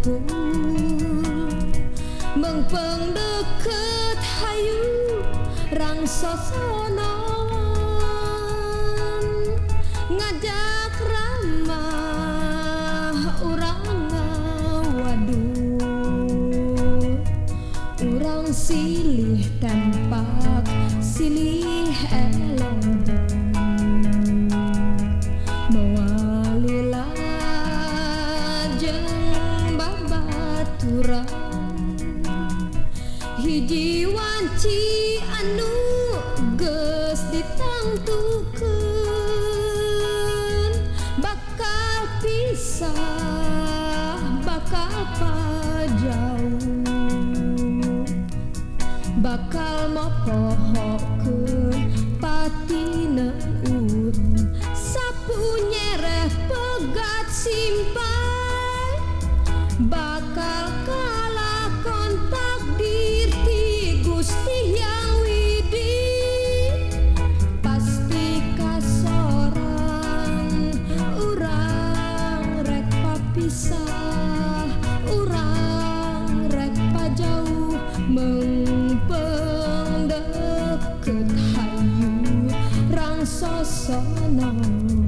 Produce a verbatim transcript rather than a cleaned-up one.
pun mengpeng deket hayu rang sosonon ngajak ramah urang waduh urang silih tempat silih elong mawalila jeung babaturan hiji wanci anu geus ditangtukeun bakal pisah bakal pajauh bakal mopohokeun patineun sapunyereh pegat simpai bakal kalakon takdir ti Gusti Yang Widi pasti kasoran urang rek papisah urang rek pajauh mengpeng deket hayu rang sosonon